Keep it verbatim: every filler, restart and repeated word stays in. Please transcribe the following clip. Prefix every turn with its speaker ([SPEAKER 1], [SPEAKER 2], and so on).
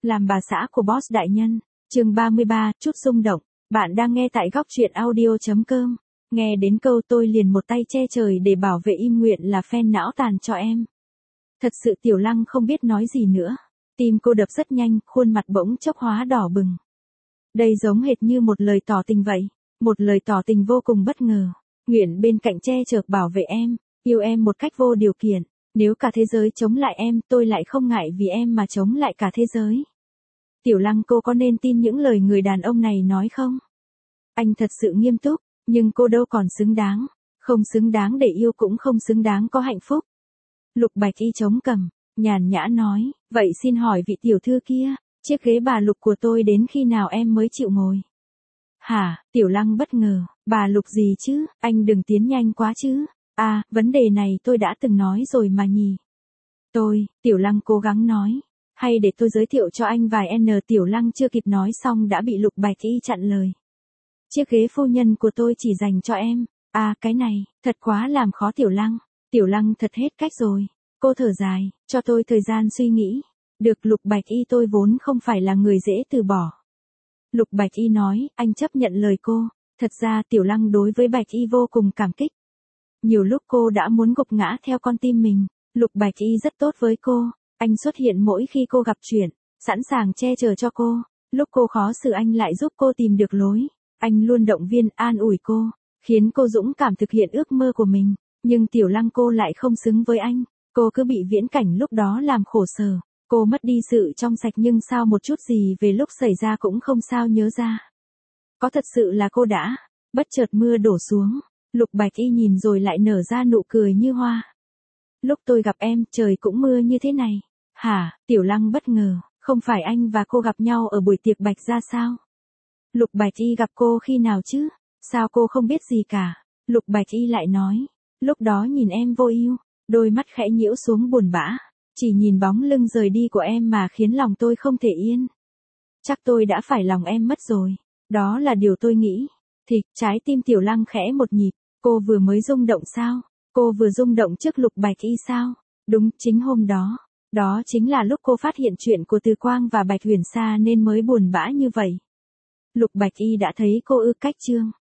[SPEAKER 1] Làm bà xã của boss đại nhân. Chương ba mươi ba, chút rung động. Bạn đang nghe tại góc truyện audio chấm com. Nghe đến câu tôi liền một tay che trời để bảo vệ im nguyện là phen não tàn cho em. Thật sự Tiểu Lăng không biết nói gì nữa. Tim cô đập rất nhanh, khuôn mặt bỗng chốc hóa đỏ bừng. Đây giống hệt như một lời tỏ tình vậy. Một lời tỏ tình vô cùng bất ngờ. Nguyện bên cạnh che chở bảo vệ em, yêu em một cách vô điều kiện. Nếu cả thế giới chống lại em, tôi lại không ngại vì em mà chống lại cả thế giới. Tiểu Lăng, cô có nên tin những lời người đàn ông này nói không? Anh thật sự nghiêm túc, nhưng cô đâu còn xứng đáng. Không xứng đáng để yêu cũng không xứng đáng có hạnh phúc. Lục Bạch Y chống cằm, nhàn nhã nói, vậy xin hỏi vị tiểu thư kia, chiếc ghế bà Lục của tôi đến khi nào em mới chịu ngồi? Hả? Tiểu Lăng bất ngờ, bà Lục gì chứ, anh đừng tiến nhanh quá chứ. À, vấn đề này tôi đã từng nói rồi mà nhỉ. Tôi, Tiểu Lăng cố gắng nói, hay để tôi giới thiệu cho anh vài N. Tiểu Lăng chưa kịp nói xong đã bị Lục Bạch Y chặn lời. Chiếc ghế phu nhân của tôi chỉ dành cho em. À, cái này, thật quá làm khó Tiểu Lăng. Tiểu Lăng thật hết cách rồi. Cô thở dài, cho tôi thời gian suy nghĩ. Được, Lục Bạch Y, tôi vốn không phải là người dễ từ bỏ. Lục Bạch Y nói, anh chấp nhận lời cô. Thật ra Tiểu Lăng đối với Bạch Y vô cùng cảm kích. Nhiều lúc cô đã muốn gục ngã theo con tim mình. Lục Bạch Y rất tốt với cô. Anh xuất hiện mỗi khi cô gặp chuyện, sẵn sàng che chở cho cô. Lúc cô khó xử anh lại giúp cô tìm được lối. Anh luôn động viên, an ủi cô, khiến cô dũng cảm thực hiện ước mơ của mình. Nhưng Tiểu Lăng, cô lại không xứng với anh. Cô cứ bị viễn cảnh lúc đó làm khổ sở. Cô mất đi sự trong sạch nhưng sao một chút gì về lúc xảy ra cũng không sao nhớ ra. Có thật sự là cô đã, bất chợt mưa đổ xuống. Lục Bạch Y nhìn rồi lại nở ra nụ cười như hoa. Lúc tôi gặp em, trời cũng mưa như thế này. Hả? Tiểu Lăng bất ngờ, không phải anh và cô gặp nhau ở buổi tiệc Bạch gia sao? Lục Bạch Y gặp cô khi nào chứ? Sao cô không biết gì cả? Lục Bạch Y lại nói, lúc đó nhìn em vô ưu, đôi mắt khẽ nhiễu xuống buồn bã. Chỉ nhìn bóng lưng rời đi của em mà khiến lòng tôi không thể yên. Chắc tôi đã phải lòng em mất rồi. Đó là điều tôi nghĩ. Thì, trái tim Tiểu Lăng khẽ một nhịp. Cô vừa mới rung động sao? Cô vừa rung động trước Lục Bạch Y sao? Đúng, chính hôm đó. Đó chính là lúc cô phát hiện chuyện của Từ Quang và Bạch Huyền Sa nên mới buồn bã như vậy. Lục Bạch Y đã thấy cô ư cách chương.